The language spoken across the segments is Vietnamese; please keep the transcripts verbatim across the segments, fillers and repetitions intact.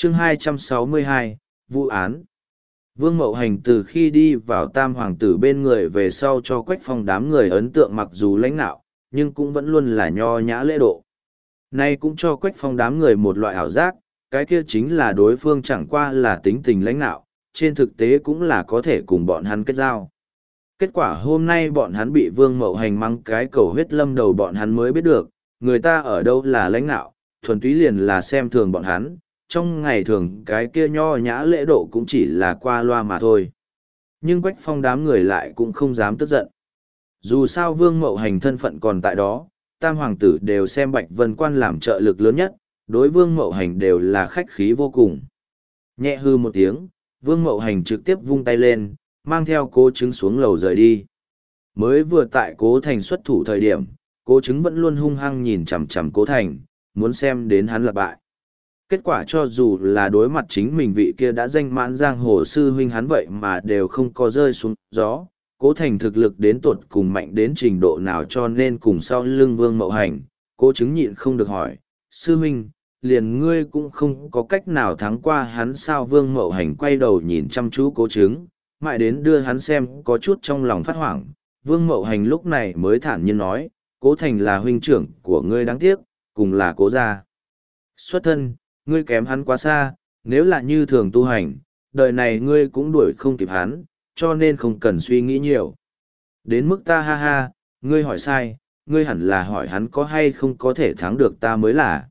chương hai trăm sáu mươi hai, vụ án. Vương Mậu Hành từ khi đi vào tam hoàng tử bên người về sau cho Quách Phong đám người ấn tượng mặc dù lãnh nạo, nhưng cũng vẫn luôn là nho nhã lễ độ. Nay cũng cho Quách Phong đám người một loại ảo giác, cái kia chính là đối phương chẳng qua là tính tình lãnh nạo, trên thực tế cũng là có thể cùng bọn hắn kết giao. Kết quả hôm nay bọn hắn bị Vương Mậu Hành mắng cái cầu huyết lâm đầu, bọn hắn mới biết được, người ta ở đâu là lãnh nạo, thuần túy liền là xem thường bọn hắn, trong ngày thường cái kia nho nhã lễ độ cũng chỉ là qua loa mà thôi. Nhưng Quách Phong đám người lại cũng không dám tức giận. Dù sao Vương Mậu Hành thân phận còn tại đó, tam hoàng tử đều xem Bạch Vân Quan làm trợ lực lớn nhất, đối Vương Mậu Hành đều là khách khí vô cùng. Nhẹ hư một tiếng, Vương Mậu Hành trực tiếp vung tay lên, mang theo Cố Chứng xuống lầu rời đi. Mới vừa tại Cố Thành xuất thủ thời điểm, Cố Chứng vẫn luôn hung hăng nhìn chằm chằm Cố Thành, muốn xem đến hắn lật bại. Kết quả cho dù là đối mặt chính mình vị kia đã danh mãn giang hồ sư huynh hắn vậy mà đều không có rơi xuống gió. Cố Thành thực lực đến tột cùng mạnh đến trình độ nào cho nên cùng sau lưng Vương Mậu Hành, Cố Chứng nhịn không được hỏi, sư huynh, liền ngươi cũng không có cách nào thắng qua hắn sao? Vương Mậu Hành quay đầu nhìn chăm chú Cố Chứng, mãi đến đưa hắn xem có chút trong lòng phát hoảng. Vương Mậu Hành lúc này mới thản nhiên nói, Cố Thành là huynh trưởng của ngươi, đáng tiếc, cùng là Cố gia xuất thân, ngươi kém hắn quá xa, nếu là như thường tu hành, đời này ngươi cũng đuổi không kịp hắn, cho nên không cần suy nghĩ nhiều. Đến mức ta ha ha, ngươi hỏi sai, ngươi hẳn là hỏi hắn có hay không có thể thắng được ta mới là.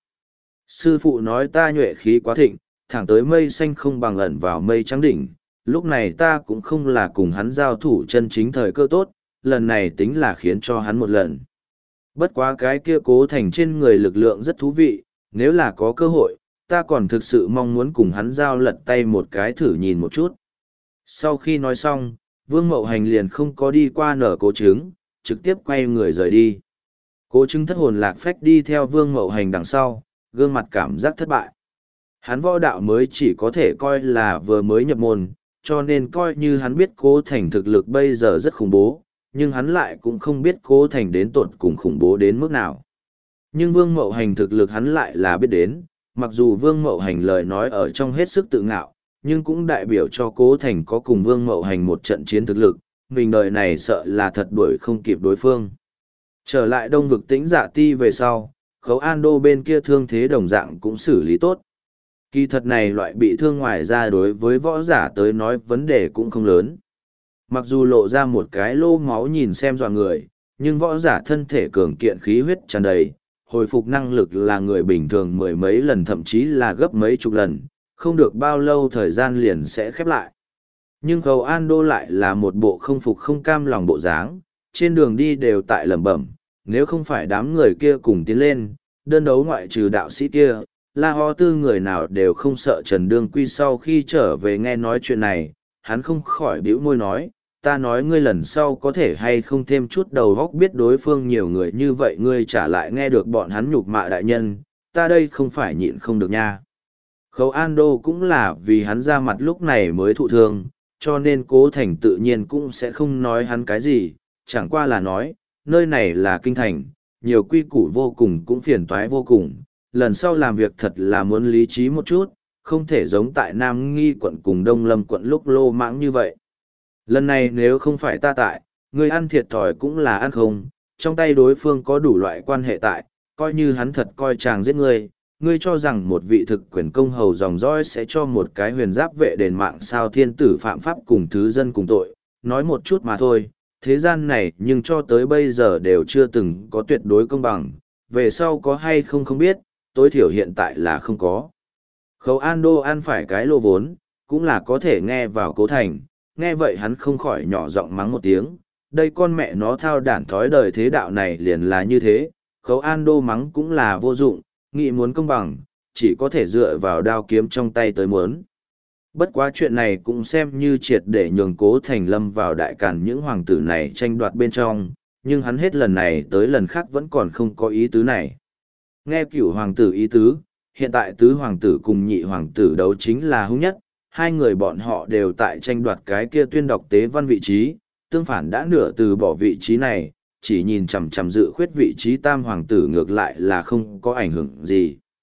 Sư phụ nói ta nhuệ khí quá thịnh, thẳng tới mây xanh không bằng ẩn vào mây trắng đỉnh, lúc này ta cũng không là cùng hắn giao thủ chân chính thời cơ tốt, lần này tính là khiến cho hắn một lần. Bất quá cái kia Cố Thành trên người lực lượng rất thú vị, nếu là có cơ hội, ta còn thực sự mong muốn cùng hắn giao lật tay một cái thử nhìn một chút. Sau khi nói xong, Vương Mậu Hành liền không có đi qua nở Cố Chứng, trực tiếp quay người rời đi. Cố Chứng thất hồn lạc phách đi theo Vương Mậu Hành đằng sau, gương mặt cảm giác thất bại. Hắn võ đạo mới chỉ có thể coi là vừa mới nhập môn, cho nên coi như hắn biết Cố Thành thực lực bây giờ rất khủng bố, nhưng hắn lại cũng không biết Cố Thành đến tột cùng khủng bố đến mức nào. Nhưng Vương Mậu Hành thực lực hắn lại là biết đến, mặc dù Vương Mậu Hành lời nói ở trong hết sức tự ngạo, nhưng cũng đại biểu cho Cố Thành có cùng Vương Mậu Hành một trận chiến thực lực, mình đời này sợ là thật đuổi không kịp đối phương. Trở lại Đông Vực Tĩnh Dạ Ti về sau, Khấu An Đô bên kia thương thế đồng dạng cũng xử lý tốt. Kỳ thật này loại bị thương ngoài ra đối với võ giả tới nói vấn đề cũng không lớn. Mặc dù lộ ra một cái lô máu nhìn xem dọa người, nhưng võ giả thân thể cường kiện khí huyết tràn đầy, hồi phục năng lực là người bình thường mười mấy lần thậm chí là gấp mấy chục lần, không được bao lâu thời gian liền sẽ khép lại. Nhưng Khấu An Đô lại là một bộ không phục không cam lòng bộ dáng, trên đường đi đều tại lẩm bẩm, nếu không phải đám người kia cùng tiến lên, đơn đấu ngoại trừ đạo sĩ kia, La Ho Tư người nào đều không sợ. Trần Đương Quy sau khi trở về nghe nói chuyện này, hắn không khỏi bĩu môi nói, ta nói ngươi lần sau có thể hay không thêm chút đầu góc, biết đối phương nhiều người như vậy ngươi trả lại nghe được bọn hắn nhục mạ đại nhân, ta đây không phải nhịn không được nha. Khấu An Đô cũng là vì hắn ra mặt lúc này mới thụ thương, cho nên Cố Thành tự nhiên cũng sẽ không nói hắn cái gì, chẳng qua là nói, nơi này là kinh thành, nhiều quy củ vô cùng cũng phiền toái vô cùng, lần sau làm việc thật là muốn lý trí một chút, không thể giống tại Nam Nghi quận cùng Đông Lâm quận lúc lô mãng như vậy. Lần này nếu không phải ta tại, người ăn thiệt thòi cũng là ăn không, trong tay đối phương có đủ loại quan hệ tại, coi như hắn thật coi chàng giết ngươi, ngươi cho rằng một vị thực quyền công hầu dòng dõi sẽ cho một cái huyền giáp vệ đền mạng sao? Thiên tử phạm pháp cùng thứ dân cùng tội, nói một chút mà thôi, thế gian này nhưng cho tới bây giờ đều chưa từng có tuyệt đối công bằng, về sau có hay không không biết, tối thiểu hiện tại là không có. Khấu An Đô ăn phải cái lô vốn, cũng là có thể nghe vào Cố Thành, nghe vậy hắn không khỏi nhỏ giọng mắng một tiếng, đây con mẹ nó thao đản thói đời thế đạo này liền là như thế. Khấu An Đô mắng cũng là vô dụng, nghĩ muốn công bằng, chỉ có thể dựa vào đao kiếm trong tay tới muốn. Bất quá chuyện này cũng xem như triệt để nhường Cố Thành lâm vào đại càn những hoàng tử này tranh đoạt bên trong, nhưng hắn hết lần này tới lần khác vẫn còn không có ý tứ này. Nghe cửu hoàng tử ý tứ, hiện tại tứ hoàng tử cùng nhị hoàng tử đấu chính là hung nhất, hai người bọn họ đều tại tranh đoạt cái kia tuyên đọc tế văn vị trí, tương phản đã nửa từ bỏ vị trí này, chỉ nhìn chằm chằm dự khuyết vị trí tam hoàng tử ngược lại là không có ảnh hưởng gì.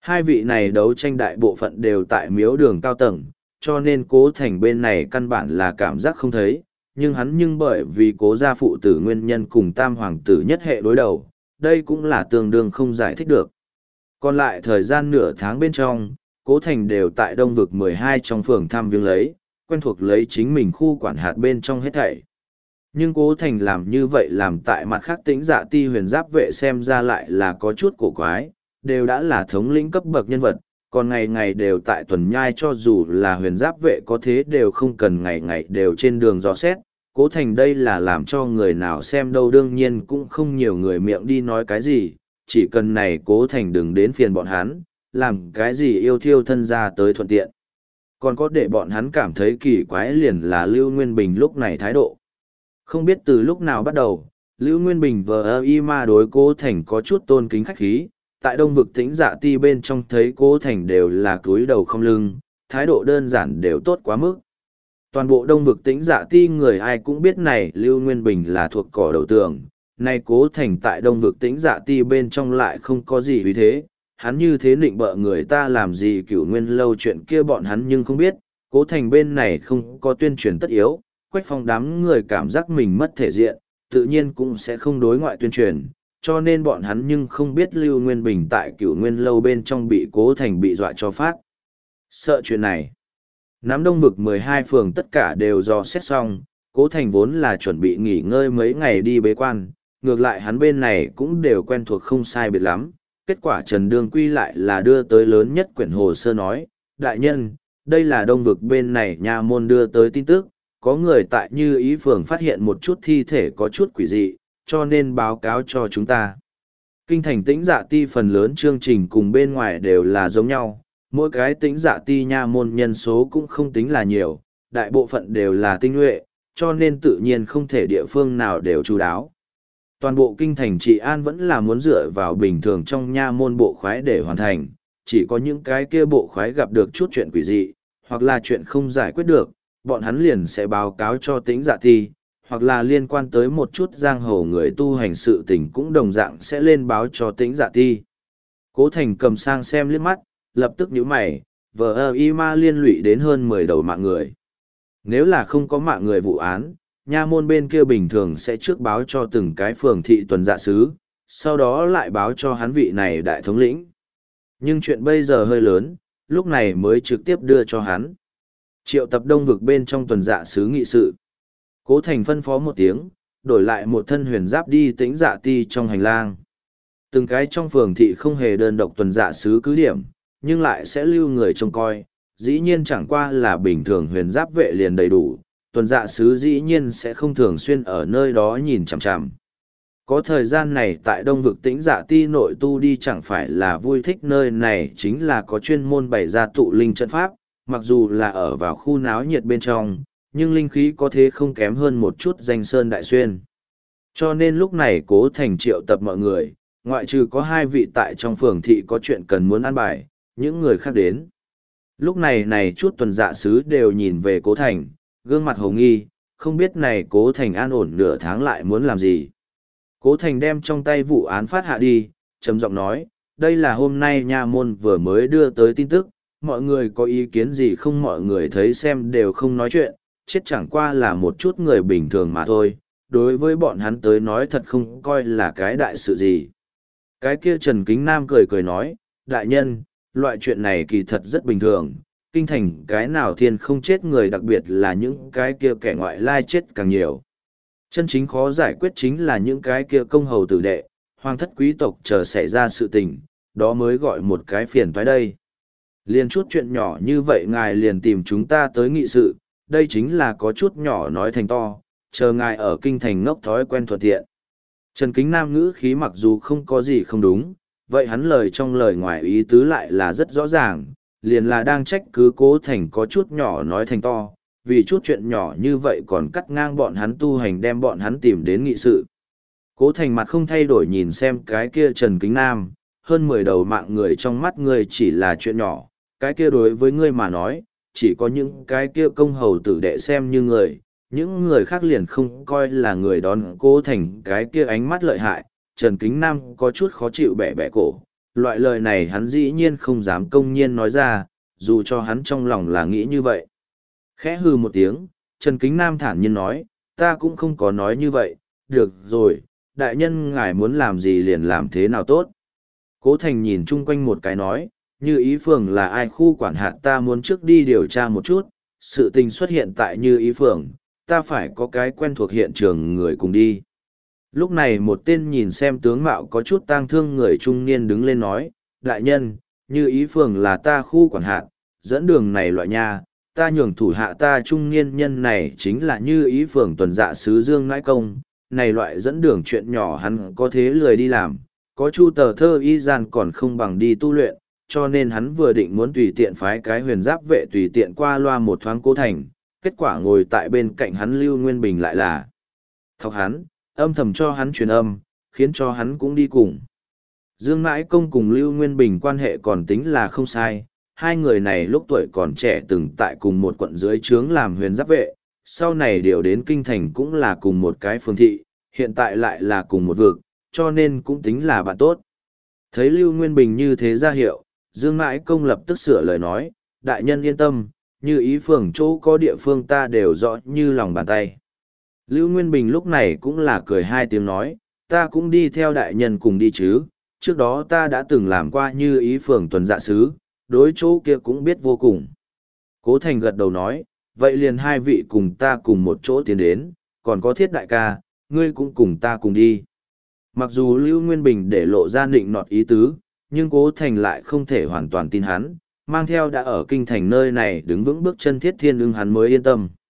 Hai vị này đấu tranh đại bộ phận đều tại miếu đường cao tầng, cho nên cố thành bên này căn bản là cảm giác không thấy, nhưng hắn nhưng bởi vì cố gia phụ tử nguyên nhân cùng tam hoàng tử nhất hệ đối đầu, đây cũng là tương đương không giải thích được. Còn lại thời gian nửa tháng bên trong, cố thành đều tại đông vực mười hai trong phường thăm viếng lấy, quen thuộc lấy chính mình khu quản hạt bên trong hết thảy. Nhưng cố thành làm như vậy làm tại mặt khác tĩnh dạ ti huyền giáp vệ xem ra lại là có chút cổ quái, đều đã là thống lĩnh cấp bậc nhân vật, còn ngày ngày đều tại tuần nhai cho dù là huyền giáp vệ có thế đều không cần ngày ngày đều trên đường dò xét. Cố thành đây là làm cho người nào xem đâu, đương nhiên cũng không nhiều người miệng đi nói cái gì, chỉ cần này cố thành đừng đến phiền bọn hắn, làm cái gì yêu thiêu thân ra tới thuận tiện. Còn có để bọn hắn cảm thấy kỳ quái liền là Lưu Nguyên Bình lúc này thái độ. Không biết từ lúc nào bắt đầu, Lưu Nguyên Bình vờ y ma đối cố thành có chút tôn kính khách khí, tại đông vực tĩnh dạ ti bên trong thấy cố thành đều là cúi đầu không lưng, thái độ đơn giản đều tốt quá mức. Toàn bộ đông vực tĩnh dạ ti người ai cũng biết này Lưu Nguyên Bình là thuộc cỏ đầu tường, nay cố thành tại đông vực tĩnh dạ ti bên trong lại không có gì uy thế, hắn như thế định bợ người ta làm gì cửu nguyên lâu chuyện kia bọn hắn nhưng không biết, cố thành bên này không có tuyên truyền tất yếu, Quách Phong đám người cảm giác mình mất thể diện, tự nhiên cũng sẽ không đối ngoại tuyên truyền, cho nên bọn hắn nhưng không biết Lưu Nguyên Bình tại cửu nguyên lâu bên trong bị cố thành bị dọa cho phát. Sợ chuyện này. Nắm đông vực mười hai phường tất cả đều do xét xong, cố thành vốn là chuẩn bị nghỉ ngơi mấy ngày đi bế quan, ngược lại hắn bên này cũng đều quen thuộc không sai biệt lắm. Kết quả Trần Đương Quy lại là đưa tới lớn nhất quyển hồ sơ nói, đại nhân, đây là đông vực bên này nha môn đưa tới tin tức, có người tại Như Ý phường phát hiện một chút thi thể có chút quỷ dị, cho nên báo cáo cho chúng ta. Kinh thành tĩnh dạ ti phần lớn chương trình cùng bên ngoài đều là giống nhau, mỗi cái tĩnh dạ ti nha môn nhân số cũng không tính là nhiều, đại bộ phận đều là tinh nhuệ, cho nên tự nhiên không thể địa phương nào đều chú đáo. Toàn bộ kinh thành trị an vẫn là muốn dựa vào bình thường trong nha môn bộ khoái để hoàn thành, chỉ có những cái kia bộ khoái gặp được chút chuyện quỷ dị, hoặc là chuyện không giải quyết được, bọn hắn liền sẽ báo cáo cho tĩnh dạ ti, hoặc là liên quan tới một chút giang hồ người tu hành sự tình cũng đồng dạng sẽ lên báo cho tĩnh dạ ti. Cố Thành cầm sang xem liếc mắt, lập tức nhíu mày, vờ ơ y ma liên lụy đến hơn mười đầu mạng người. Nếu là không có mạng người vụ án, nha môn bên kia bình thường sẽ trước báo cho từng cái phường thị tuần dạ sứ, sau đó lại báo cho hắn vị này đại thống lĩnh. Nhưng chuyện bây giờ hơi lớn, lúc này mới trực tiếp đưa cho hắn. Triệu tập đông vực bên trong tuần dạ sứ nghị sự. Cố Thành phân phó một tiếng, đổi lại một thân huyền giáp đi tĩnh dạ ti trong hành lang. Từng cái trong phường thị không hề đơn độc tuần dạ sứ cứ điểm, nhưng lại sẽ lưu người trông coi, dĩ nhiên chẳng qua là bình thường huyền giáp vệ liền đầy đủ, tuần dạ sứ dĩ nhiên sẽ không thường xuyên ở nơi đó nhìn chằm chằm. Có thời gian này tại đông vực tĩnh dạ ti nội tu đi chẳng phải là vui thích, nơi này chính là có chuyên môn bày ra tụ linh trận pháp, mặc dù là ở vào khu náo nhiệt bên trong, nhưng linh khí có thế không kém hơn một chút danh sơn đại xuyên. Cho nên lúc này Cố Thành triệu tập mọi người, ngoại trừ có hai vị tại trong phường thị có chuyện cần muốn ăn bài, những người khác đến. Lúc này này chút tuần dạ sứ đều nhìn về Cố Thành, gương mặt hồ nghi, không biết này Cố Thành an ổn nửa tháng lại muốn làm gì. Cố Thành đem trong tay vụ án phát hạ đi, trầm giọng nói, đây là hôm nay nha môn vừa mới đưa tới tin tức, mọi người có ý kiến gì không, mọi người thấy xem đều không nói chuyện, chết chẳng qua là một chút người bình thường mà thôi, đối với bọn hắn tới nói thật không coi là cái đại sự gì. Cái kia Trần Kính Nam cười cười nói, đại nhân, loại chuyện này kỳ thật rất bình thường, kinh thành cái nào thiên không chết người, đặc biệt là những cái kia kẻ ngoại lai chết càng nhiều. Chân chính khó giải quyết chính là những cái kia công hầu tử đệ, hoàng thất quý tộc chờ xảy ra sự tình, đó mới gọi một cái phiền toái đây. Liền chút chuyện nhỏ như vậy ngài liền tìm chúng ta tới nghị sự, đây chính là có chút nhỏ nói thành to, chờ ngài ở kinh thành ngốc thói quen thuận tiện. Trần Kính Nam ngữ khí mặc dù không có gì không đúng, vậy hắn lời trong lời ngoài ý tứ lại là rất rõ ràng, liền là đang trách cứ Cố Thành có chút nhỏ nói thành to, vì chút chuyện nhỏ như vậy còn cắt ngang bọn hắn tu hành, đem bọn hắn tìm đến nghị sự. Cố Thành mặt không thay đổi nhìn xem cái kia Trần Kính Nam, hơn mười đầu mạng người trong mắt ngươi chỉ là chuyện nhỏ, cái kia đối với ngươi mà nói, chỉ có những cái kia công hầu tử đệ xem như người, những người khác liền không coi là người. Đón Cố Thành cái kia ánh mắt lợi hại, Trần Kính Nam có chút khó chịu bẻ bẻ cổ, loại lời này hắn dĩ nhiên không dám công nhiên nói ra, dù cho hắn trong lòng là nghĩ như vậy. Khẽ hừ một tiếng, Trần Kính Nam thản nhiên nói, ta cũng không có nói như vậy, được rồi, đại nhân ngài muốn làm gì liền làm thế nào tốt. Cố Thành nhìn chung quanh một cái nói, Như Ý Phường là ai khu quản hạt ta muốn trước đi điều tra một chút, sự tình xuất hiện tại Như Ý Phường, ta phải có cái quen thuộc hiện trường người cùng đi. Lúc này một tên nhìn xem tướng mạo có chút tang thương người trung niên đứng lên nói, đại nhân, Như Ý Phường là ta khu quản hạt, dẫn đường này loại nha, ta nhường thủ hạ ta trung niên nhân này chính là Như Ý Phường tuần dạ sứ Dương Ngãi Công, này loại dẫn đường chuyện nhỏ hắn có thế lười đi làm, có chu tờ thơ y gian còn không bằng đi tu luyện, cho nên hắn vừa định muốn tùy tiện phái cái huyền giáp vệ tùy tiện qua loa một thoáng Cố Thành, kết quả ngồi tại bên cạnh hắn Lưu Nguyên Bình lại là thọc hắn, âm thầm cho hắn truyền âm, khiến cho hắn cũng đi cùng. Dương Ngãi Công cùng Lưu Nguyên Bình quan hệ còn tính là không sai, hai người này lúc tuổi còn trẻ từng tại cùng một quận dưới trướng làm huyền giáp vệ, sau này điều đến kinh thành cũng là cùng một cái phương thị, hiện tại lại là cùng một vực, cho nên cũng tính là bạn tốt. Thấy Lưu Nguyên Bình như thế ra hiệu, Dương Ngãi Công lập tức sửa lời nói, đại nhân yên tâm, Như Ý Phường chỗ có địa phương ta đều rõ như lòng bàn tay. Lưu Nguyên Bình lúc này cũng là cười hai tiếng nói, ta cũng đi theo đại nhân cùng đi chứ, trước đó ta đã từng làm qua Như Ý Phường tuần dạ sứ, đối chỗ kia cũng biết vô cùng. Cố Thành gật đầu nói, vậy liền hai vị cùng ta cùng một chỗ tiến đến, còn có Thiết đại ca, ngươi cũng cùng ta cùng đi. Mặc dù Lưu Nguyên Bình để lộ ra nịnh nọt ý tứ, nhưng Cố Thành lại không thể hoàn toàn tin hắn, mang theo đã ở kinh thành nơi này đứng vững bước chân Thiết Thiên Ưng hắn mới yên tâm.